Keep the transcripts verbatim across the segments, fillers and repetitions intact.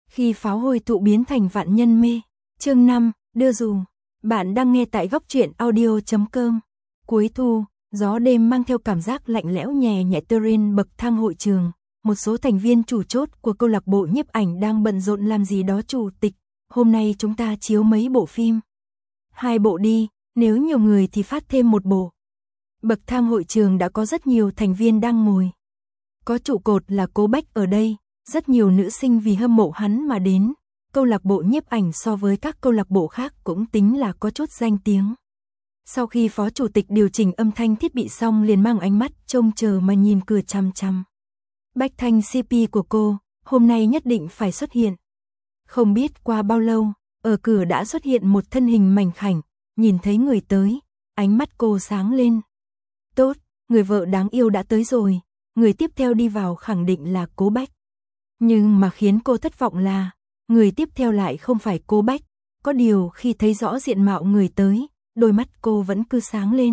Khi pháo hồi tụ biến thành vạn nhân mê. Chương năm, đưa dù. Bạn đang nghe tại góc truyện audio chấm com. Cuối thu, gió đêm mang theo cảm giác lạnh lẽo nhẹ nhẹ trên bậc thang hội trường. Một số thành viên chủ chốt của câu lạc bộ nhiếp ảnh đang bận rộn làm gì đó. Chủ tịch, hôm nay chúng ta chiếu mấy bộ phim. Hai bộ đi, nếu nhiều người thì phát thêm một bộ. Bậc thang hội trường đã có rất nhiều thành viên đang ngồi. Có trụ cột là Cố Bách ở đây, rất nhiều nữ sinh vì hâm mộ hắn mà đến. Câu lạc bộ nhiếp ảnh so với các câu lạc bộ khác cũng tính là có chút danh tiếng. Sau khi phó chủ tịch điều chỉnh âm thanh thiết bị xong liền mang ánh mắt trông chờ mà nhìn cửa chằm chằm. Bách Thanh xê pê của cô, hôm nay nhất định phải xuất hiện. Không biết qua bao lâu, ở cửa đã xuất hiện một thân hình mảnh khảnh, nhìn thấy người tới, ánh mắt cô sáng lên. Tốt, người vợ đáng yêu đã tới rồi, người tiếp theo đi vào khẳng định là Cố Bách. Nhưng mà khiến cô thất vọng là, người tiếp theo lại không phải Cố Bách, có điều khi thấy rõ diện mạo người tới, đôi mắt cô vẫn cứ sáng lên.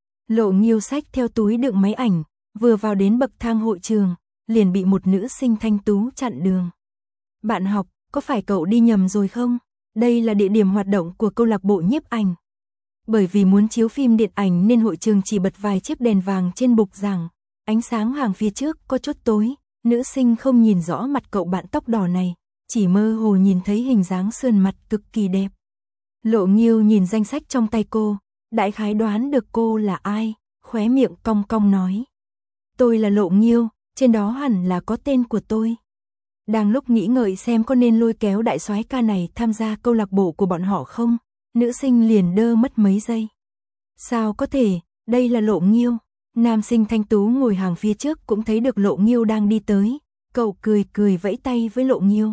Lộ Nghiêu xách theo túi đựng máy ảnh, vừa vào đến bậc thang hội trường, liền bị một nữ sinh thanh tú chặn đường. Bạn học, có phải cậu đi nhầm rồi không? Đây là địa điểm hoạt động của câu lạc bộ nhiếp ảnh. Bởi vì muốn chiếu phim điện ảnh nên hội trường chỉ bật vài chiếc đèn vàng trên bục giảng, ánh sáng hàng phía trước có chút tối, nữ sinh không nhìn rõ mặt cậu bạn tóc đỏ này, chỉ mơ hồ nhìn thấy hình dáng sườn mặt cực kỳ đẹp. Lộ Nghiêu nhìn danh sách trong tay cô, đại khái đoán được cô là ai, khóe miệng cong cong nói. Tôi là Lộ Nghiêu, trên đó hẳn là có tên của tôi. Đang lúc nghĩ ngợi xem có nên lôi kéo đại soái ca này tham gia câu lạc bộ của bọn họ không, nữ sinh liền đơ mất mấy giây. Sao có thể, đây là Lộ Nghiêu. Nam sinh thanh tú ngồi hàng phía trước cũng thấy được Lộ Nghiêu đang đi tới, cậu cười cười vẫy tay với Lộ Nghiêu.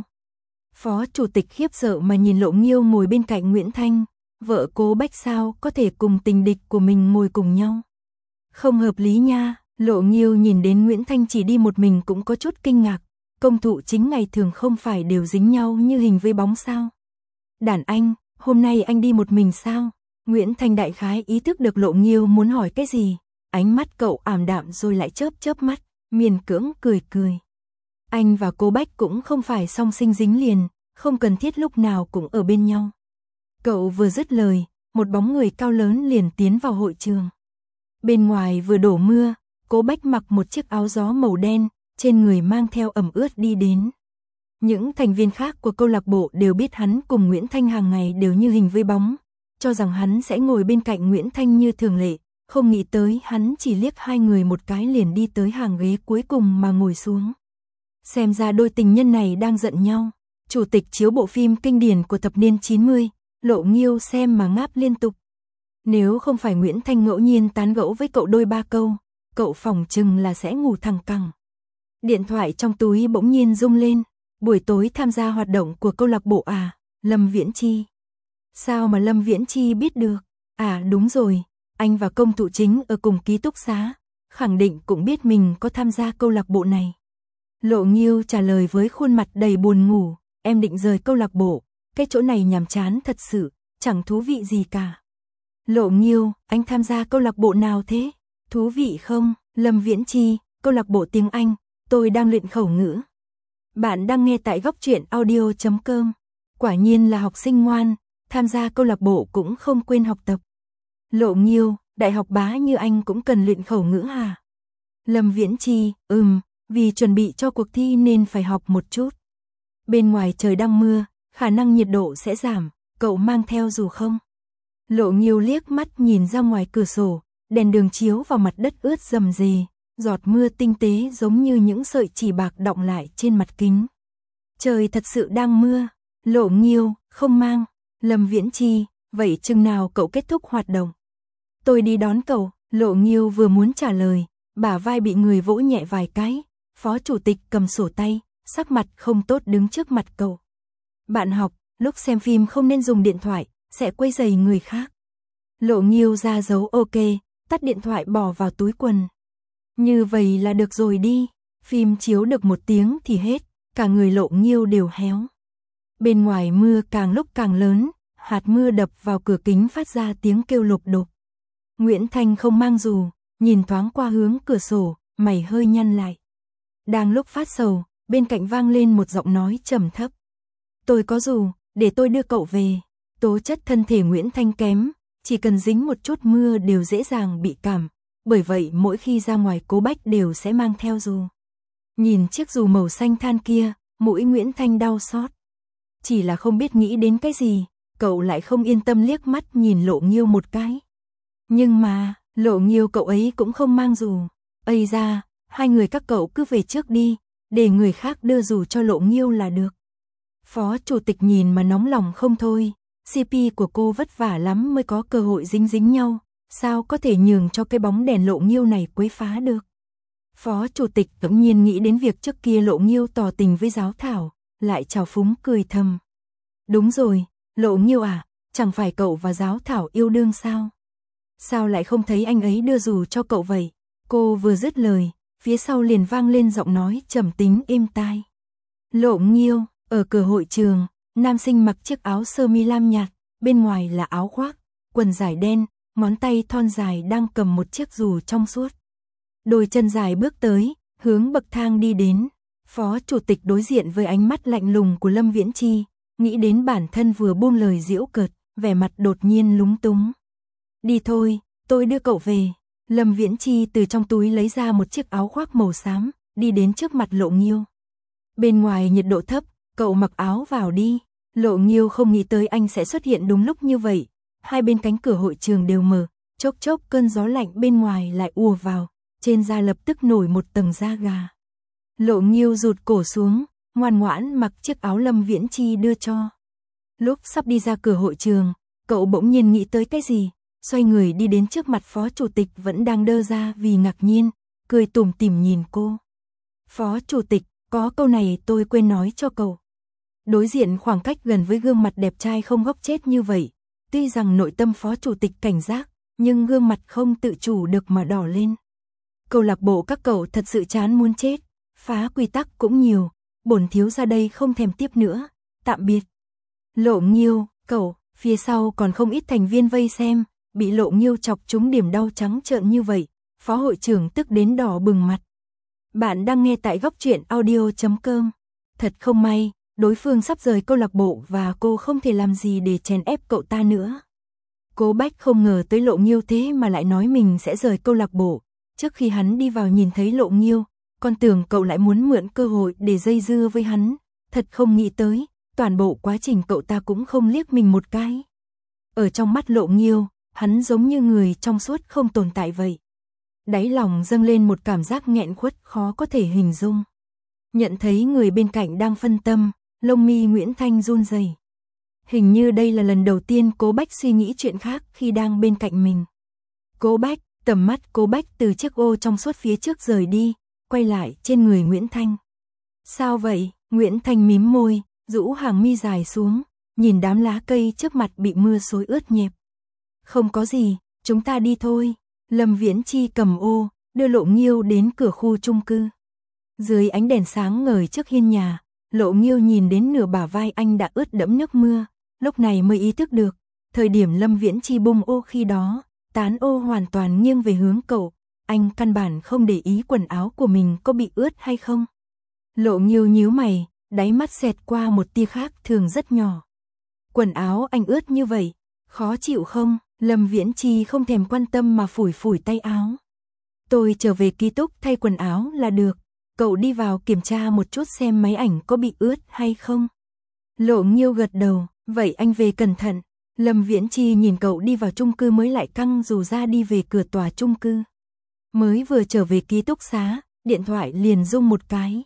Phó chủ tịch khiếp sợ mà nhìn Lộ Nghiêu ngồi bên cạnh Nguyễn Thanh, vợ Cố Bách sao có thể cùng tình địch của mình ngồi cùng nhau. Không hợp lý nha, Lộ Nghiêu nhìn đến Nguyễn Thanh chỉ đi một mình cũng có chút kinh ngạc, công thụ chính ngày thường không phải đều dính nhau như hình với bóng sao. Đàn anh, hôm nay anh đi một mình sao? Nguyễn Thanh đại khái ý thức được Lộ Nghiêu muốn hỏi cái gì. Ánh mắt cậu ảm đạm rồi lại chớp chớp mắt, miền cưỡng cười cười. Anh và Cố Bách cũng không phải song sinh dính liền, không cần thiết lúc nào cũng ở bên nhau. Cậu vừa dứt lời, một bóng người cao lớn liền tiến vào hội trường. Bên ngoài vừa đổ mưa, Cố Bách mặc một chiếc áo gió màu đen, trên người mang theo ẩm ướt đi đến. Những thành viên khác của câu lạc bộ đều biết hắn cùng Nguyễn Thanh hàng ngày đều như hình với bóng, cho rằng hắn sẽ ngồi bên cạnh Nguyễn Thanh như thường lệ. Không nghĩ tới hắn chỉ liếc hai người một cái liền đi tới hàng ghế cuối cùng mà ngồi xuống. Xem ra đôi tình nhân này đang giận nhau. Chủ tịch chiếu bộ phim kinh điển của thập niên chín mươi, Lộ Nghiêu xem mà ngáp liên tục. Nếu không phải Nguyễn Thanh ngẫu nhiên tán gẫu với cậu đôi ba câu, cậu phỏng chừng là sẽ ngủ thẳng cẳng. Điện thoại trong túi bỗng nhiên rung lên. Buổi tối tham gia hoạt động của câu lạc bộ à, Lâm Viễn Chi. Sao mà Lâm Viễn Chi biết được? À đúng rồi. Anh và công thụ chính ở cùng ký túc xá, khẳng định cũng biết mình có tham gia câu lạc bộ này. Lộ Nghiêu trả lời với khuôn mặt đầy buồn ngủ, em định rời câu lạc bộ, cái chỗ này nhàm chán thật sự, chẳng thú vị gì cả. Lộ Nghiêu, anh tham gia câu lạc bộ nào thế? Thú vị không? Lâm Viễn Chi, câu lạc bộ tiếng Anh, tôi đang luyện khẩu ngữ. Bạn đang nghe tại góc truyện audio chấm com. Quả nhiên là học sinh ngoan, tham gia câu lạc bộ cũng không quên học tập. Lộ Nghiêu, đại học bá như anh cũng cần luyện khẩu ngữ hả? Lâm Viễn Chi, ừm, vì chuẩn bị cho cuộc thi nên phải học một chút. Bên ngoài trời đang mưa, khả năng nhiệt độ sẽ giảm, cậu mang theo dù không? Lộ Nghiêu liếc mắt nhìn ra ngoài cửa sổ, đèn đường chiếu vào mặt đất ướt rầm rề, giọt mưa tinh tế giống như những sợi chỉ bạc đọng lại trên mặt kính. Trời thật sự đang mưa. Lộ Nghiêu, không mang. Lâm Viễn Chi, vậy chừng nào cậu kết thúc hoạt động? Tôi đi đón cậu. Lộ Nghiêu vừa muốn trả lời, bả vai bị người vỗ nhẹ vài cái, phó chủ tịch cầm sổ tay, sắc mặt không tốt đứng trước mặt cậu. Bạn học, lúc xem phim không nên dùng điện thoại, sẽ quấy rầy người khác. Lộ Nghiêu ra dấu ok, tắt điện thoại bỏ vào túi quần. Như vậy là được rồi đi, phim chiếu được một tiếng thì hết, cả người Lộ Nghiêu đều héo. Bên ngoài mưa càng lúc càng lớn, hạt mưa đập vào cửa kính phát ra tiếng kêu lục đục. Nguyễn Thanh không mang dù, nhìn thoáng qua hướng cửa sổ, mày hơi nhăn lại. Đang lúc phát sầu, bên cạnh vang lên một giọng nói trầm thấp. Tôi có dù, để tôi đưa cậu về. Tố chất thân thể Nguyễn Thanh kém, chỉ cần dính một chút mưa đều dễ dàng bị cảm, bởi vậy mỗi khi ra ngoài Cố Bách đều sẽ mang theo dù. Nhìn chiếc dù màu xanh than kia, mũi Nguyễn Thanh đau xót. Chỉ là không biết nghĩ đến cái gì, cậu lại không yên tâm liếc mắt nhìn Lộ Nghiêu một cái. Nhưng mà, Lộ Nghiêu cậu ấy cũng không mang dù. Ây ra, hai người các cậu cứ về trước đi, để người khác đưa dù cho Lộ Nghiêu là được. Phó chủ tịch nhìn mà nóng lòng không thôi, xê pê của cô vất vả lắm mới có cơ hội dính dính nhau, sao có thể nhường cho cái bóng đèn Lộ Nghiêu này quấy phá được. Phó chủ tịch bỗng nhiên nghĩ đến việc trước kia Lộ Nghiêu tỏ tình với Giáo Thảo, lại trào phúng cười thầm. Đúng rồi, Lộ Nghiêu à, chẳng phải cậu và Giáo Thảo yêu đương sao? Sao lại không thấy anh ấy đưa dù cho cậu vậy? Cô vừa dứt lời, phía sau liền vang lên giọng nói trầm tính êm tai. Lộ Nghiêu, ở cửa hội trường, nam sinh mặc chiếc áo sơ mi lam nhạt, bên ngoài là áo khoác, quần dài đen, ngón tay thon dài đang cầm một chiếc dù trong suốt. Đôi chân dài bước tới, hướng bậc thang đi đến. Phó chủ tịch đối diện với ánh mắt lạnh lùng của Lâm Viễn Chi, nghĩ đến bản thân vừa buông lời giễu cợt, vẻ mặt đột nhiên lúng túng. Đi thôi, tôi đưa cậu về. Lâm Viễn Chi từ trong túi lấy ra một chiếc áo khoác màu xám, đi đến trước mặt Lộ Nghiêu. Bên ngoài nhiệt độ thấp, cậu mặc áo vào đi. Lộ Nghiêu không nghĩ tới anh sẽ xuất hiện đúng lúc như vậy. Hai bên cánh cửa hội trường đều mở, chốc chốc cơn gió lạnh bên ngoài lại ùa vào, trên da lập tức nổi một tầng da gà. Lộ Nghiêu rụt cổ xuống, ngoan ngoãn mặc chiếc áo Lâm Viễn Chi đưa cho. Lúc sắp đi ra cửa hội trường, cậu bỗng nhiên nghĩ tới cái gì, xoay người đi đến trước mặt phó chủ tịch vẫn đang đơ ra vì ngạc nhiên, cười tủm tỉm nhìn cô. Phó chủ tịch, có câu này tôi quên nói cho cậu. Đối diện khoảng cách gần với gương mặt đẹp trai không góc chết như vậy, tuy rằng nội tâm phó chủ tịch cảnh giác, nhưng gương mặt không tự chủ được mà đỏ lên. Câu lạc bộ các cậu thật sự chán muốn chết, phá quy tắc cũng nhiều, bổn thiếu ra đây không thèm tiếp nữa, tạm biệt. Lộ Nghiêu, cậu, phía sau còn không ít thành viên vây xem, bị Lộ Nghiêu chọc trúng điểm đau trắng trợn như vậy, phó hội trưởng tức đến đỏ bừng mặt. Bạn đang nghe tại góc truyện audio chấm com. Thật không may, đối phương sắp rời câu lạc bộ và cô không thể làm gì để chèn ép cậu ta nữa. Cố Bách không ngờ tới Lộ Nghiêu thế mà lại nói mình sẽ rời câu lạc bộ. Trước khi hắn đi vào nhìn thấy Lộ Nghiêu, con tưởng cậu lại muốn mượn cơ hội để dây dưa với hắn. Thật không nghĩ tới, toàn bộ quá trình cậu ta cũng không liếc mình một cái. Ở trong mắt Lộ Nghiêu, hắn giống như người trong suốt không tồn tại vậy. Đáy lòng dâng lên một cảm giác nghẹn khuất khó có thể hình dung. Nhận thấy người bên cạnh đang phân tâm, lông mi Nguyễn Thanh run rẩy. Hình như đây là lần đầu tiên Cố Bách suy nghĩ chuyện khác khi đang bên cạnh mình. Cố Bách, tầm mắt Cố Bách từ chiếc ô trong suốt phía trước rời đi, quay lại trên người Nguyễn Thanh. Sao vậy? Nguyễn Thanh mím môi, rũ hàng mi dài xuống, nhìn đám lá cây trước mặt bị mưa xối ướt nhẹp. Không có gì, chúng ta đi thôi. Lâm Viễn Chi cầm ô, đưa Lộ Nghiêu đến cửa khu chung cư. Dưới ánh đèn sáng ngời trước hiên nhà, Lộ Nghiêu nhìn đến nửa bả vai anh đã ướt đẫm nước mưa, lúc này mới ý thức được, thời điểm Lâm Viễn Chi bung ô khi đó, tán ô hoàn toàn nghiêng về hướng cậu, anh căn bản không để ý quần áo của mình có bị ướt hay không. Lộ Nghiêu nhíu mày, đáy mắt xẹt qua một tia khác thường rất nhỏ. Quần áo anh ướt như vậy, khó chịu không? Lâm Viễn Chi không thèm quan tâm mà phủi phủi tay áo. Tôi trở về ký túc thay quần áo là được, cậu đi vào kiểm tra một chút xem máy ảnh có bị ướt hay không. Lộ Nghiêu gật đầu, vậy anh về cẩn thận. Lâm Viễn Chi nhìn cậu đi vào chung cư mới lại căng dù ra đi về cửa tòa chung cư. Mới vừa trở về ký túc xá, điện thoại liền rung một cái.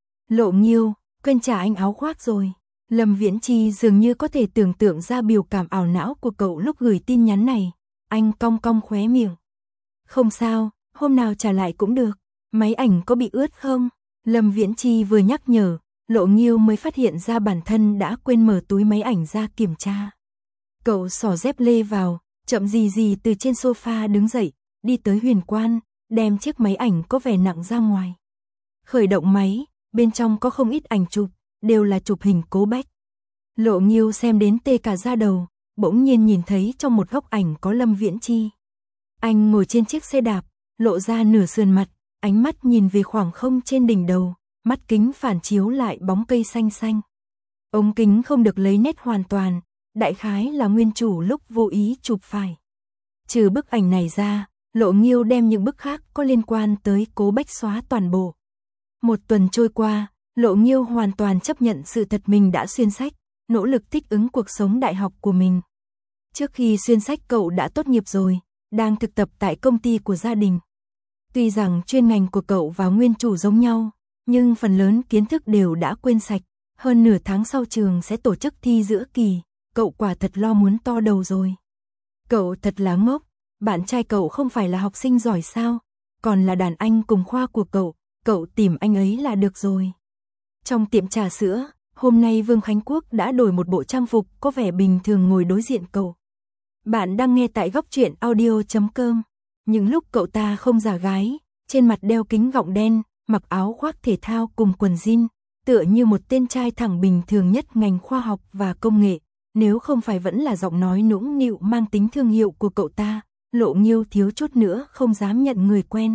Lộ Nghiêu, quên trả anh áo khoác rồi. Lâm Viễn Chi dường như có thể tưởng tượng ra biểu cảm ảo não của cậu lúc gửi tin nhắn này. Anh cong cong khóe miệng. Không sao, hôm nào trả lại cũng được. Máy ảnh có bị ướt không? Lâm Viễn Chi vừa nhắc nhở, Lộ Nghiêu mới phát hiện ra bản thân đã quên mở túi máy ảnh ra kiểm tra. Cậu xỏ dép lê vào, chậm gì gì từ trên sofa đứng dậy, đi tới Huyền Quan, đem chiếc máy ảnh có vẻ nặng ra ngoài. Khởi động máy, bên trong có không ít ảnh chụp, đều là chụp hình Cố Bách. Lộ Nghiêu xem đến tê cả da đầu, bỗng nhiên nhìn thấy trong một góc ảnh có Lâm Viễn Chi. Anh ngồi trên chiếc xe đạp, lộ ra nửa sườn mặt, ánh mắt nhìn về khoảng không trên đỉnh đầu, mắt kính phản chiếu lại bóng cây xanh xanh. Ống kính không được lấy nét hoàn toàn, đại khái là nguyên chủ lúc vô ý chụp phải. Trừ bức ảnh này ra, Lộ Nghiêu đem những bức khác có liên quan tới Cố Bách xóa toàn bộ. Một tuần trôi qua, Lộ Nghiêu hoàn toàn chấp nhận sự thật mình đã xuyên sách, nỗ lực thích ứng cuộc sống đại học của mình. Trước khi xuyên sách cậu đã tốt nghiệp rồi, đang thực tập tại công ty của gia đình. Tuy rằng chuyên ngành của cậu và nguyên chủ giống nhau, nhưng phần lớn kiến thức đều đã quên sạch. Hơn nửa tháng sau trường sẽ tổ chức thi giữa kỳ, cậu quả thật lo muốn to đầu rồi. Cậu thật là ngốc, bạn trai cậu không phải là học sinh giỏi sao, còn là đàn anh cùng khoa của cậu, cậu tìm anh ấy là được rồi. Trong tiệm trà sữa, hôm nay Vương Khánh Quốc đã đổi một bộ trang phục có vẻ bình thường ngồi đối diện cậu. Bạn đang nghe tại góc truyện audio chấm com. Những lúc cậu ta không giả gái, trên mặt đeo kính gọng đen, mặc áo khoác thể thao cùng quần jean, tựa như một tên trai thẳng bình thường nhất ngành khoa học và công nghệ, nếu không phải vẫn là giọng nói nũng nịu mang tính thương hiệu của cậu ta, Lộ Nghiêu thiếu chút nữa không dám nhận người quen.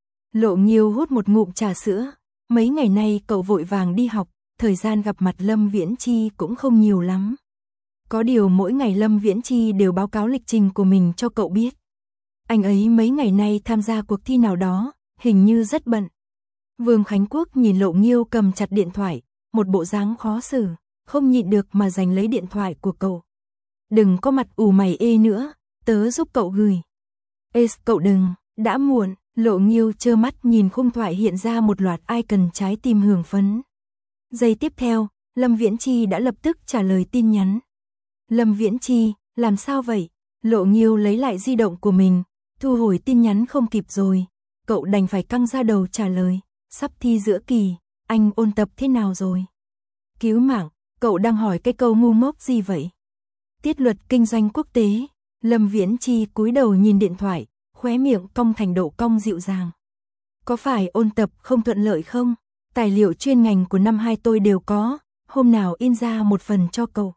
Lộ Nghiêu hút một ngụm trà sữa, mấy ngày nay cậu vội vàng đi học, thời gian gặp mặt Lâm Viễn Chi cũng không nhiều lắm. Có điều mỗi ngày Lâm Viễn Chi đều báo cáo lịch trình của mình cho cậu biết. Anh ấy mấy ngày nay tham gia cuộc thi nào đó, hình như rất bận. Vương Khánh Quốc nhìn Lộ Nghiêu cầm chặt điện thoại, một bộ dáng khó xử, không nhịn được mà giành lấy điện thoại của cậu. Đừng có mặt ủ mày ê nữa, tớ giúp cậu gửi. Ê, cậu đừng, đã muộn. Lộ Nghiêu trơ mắt nhìn khung thoại hiện ra một loạt icon trái tim hưởng phấn. Giây tiếp theo, Lâm Viễn Chi đã lập tức trả lời tin nhắn. Lâm Viễn Chi, làm sao vậy? Lộ Nghiêu lấy lại di động của mình, thu hồi tin nhắn không kịp rồi. Cậu đành phải căng ra đầu trả lời. Sắp thi giữa kỳ, anh ôn tập thế nào rồi? Cứu mạng, cậu đang hỏi cái câu ngu ngốc gì vậy? Tiết luật kinh doanh quốc tế. Lâm Viễn Chi cúi đầu nhìn điện thoại, khóe miệng cong thành độ cong dịu dàng. Có phải ôn tập không thuận lợi không? Tài liệu chuyên ngành của năm hai tôi đều có, hôm nào in ra một phần cho cậu.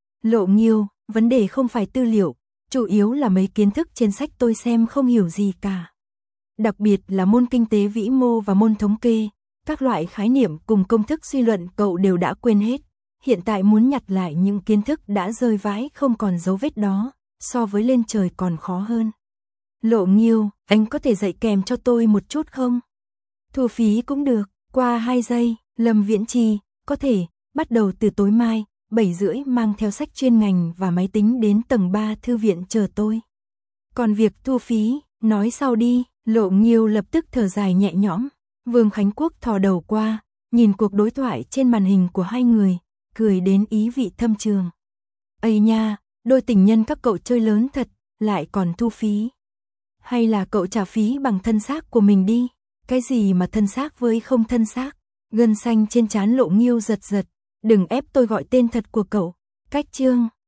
Lộ Nghiêu, vấn đề không phải tư liệu, chủ yếu là mấy kiến thức trên sách tôi xem không hiểu gì cả. Đặc biệt là môn kinh tế vĩ mô và môn thống kê, các loại khái niệm cùng công thức suy luận cậu đều đã quên hết. Hiện tại muốn nhặt lại những kiến thức đã rơi vãi không còn dấu vết đó, so với lên trời còn khó hơn. Lộ Nghiêu, anh có thể dạy kèm cho tôi một chút không? Thu phí cũng được, qua hai giây, Lâm Viễn Chi, có thể, bắt đầu từ tối mai, bảy rưỡi mang theo sách chuyên ngành và máy tính đến tầng ba thư viện chờ tôi. Còn việc thu phí, nói sau đi. Lộ Nghiêu lập tức thở dài nhẹ nhõm. Vương Khánh Quốc thò đầu qua, nhìn cuộc đối thoại trên màn hình của hai người, cười đến ý vị thâm trường. Ây nha, đôi tình nhân các cậu chơi lớn thật, lại còn thu phí. Hay là cậu trả phí bằng thân xác của mình đi? Cái gì mà thân xác với không thân xác? Gân xanh trên trán Lộ Nghiêu giật giật. Đừng ép tôi gọi tên thật của cậu. Cách chương.